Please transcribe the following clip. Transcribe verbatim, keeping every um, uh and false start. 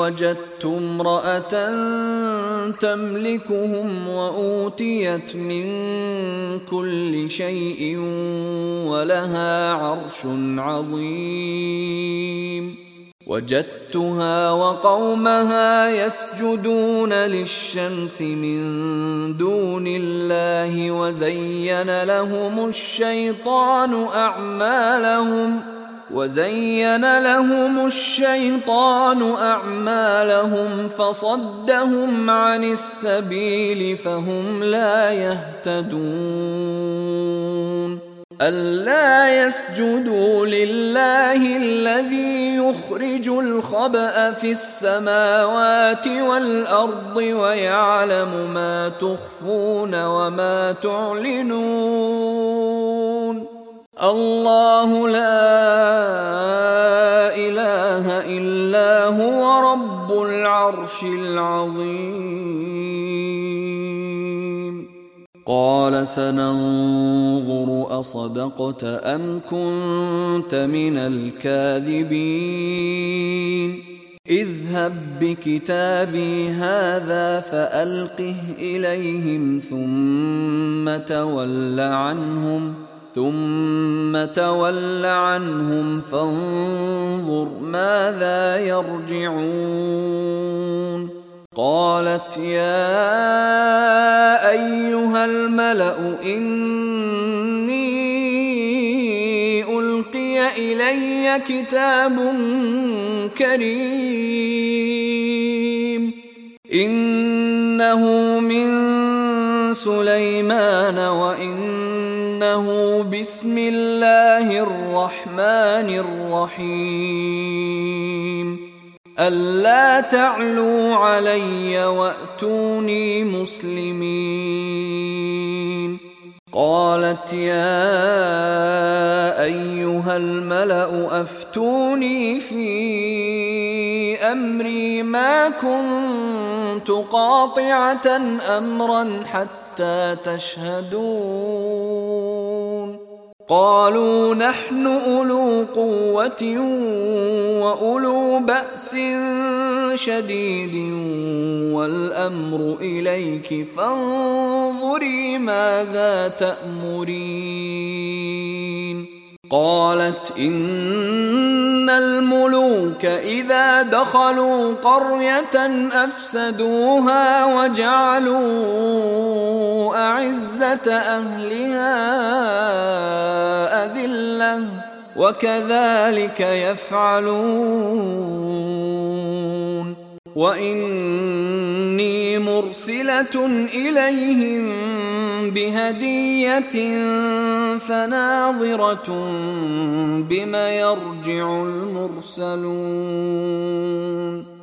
وجدت امرأة تملكهم وأوتيت من كل شيء ولها عرش عظيم وجدتها وقومها يسجدون للشمس من دون الله وزين لهم الشيطان أعمالهم وزين لهم الشيطان أعمالهم فصدهم عن السبيل فهم لا يهتدون ألا يسجدوا لله الذي يخرج الخبأ في السماوات والأرض ويعلم ما تخفون وما تعلنون الله لا إله إلا هو رب العرش العظيم قال سننظر أصدقت أم كنت من الكاذبين اذهب بكتابي هذا فألقه إليهم ثم تول عنهم ثم تول عنهم فانظر ماذا يرجعون قالت يا أيها الملأ إني ألقي إلي كتاب كريم إنه من سليمان وإنه بسم الله الرحمن الرحيم ألا تعلوا علي وأتوني مسلمين قالت يا أيها الملأ أفتوني في أمري ما كنت قاطعة أمرا حتى تشهدون قالوا نحن أولو قوة وأولو بأس شديد والأمر إليك فانظري ماذا تأمرين قالت إن الملوك إذا دخلوا قرية أفسدوها وجعلوا أعزة أهلها أذلة وكذلك يفعلون وإني مرسلة إليهم بهدية فناظرة بما يرجع المرسلون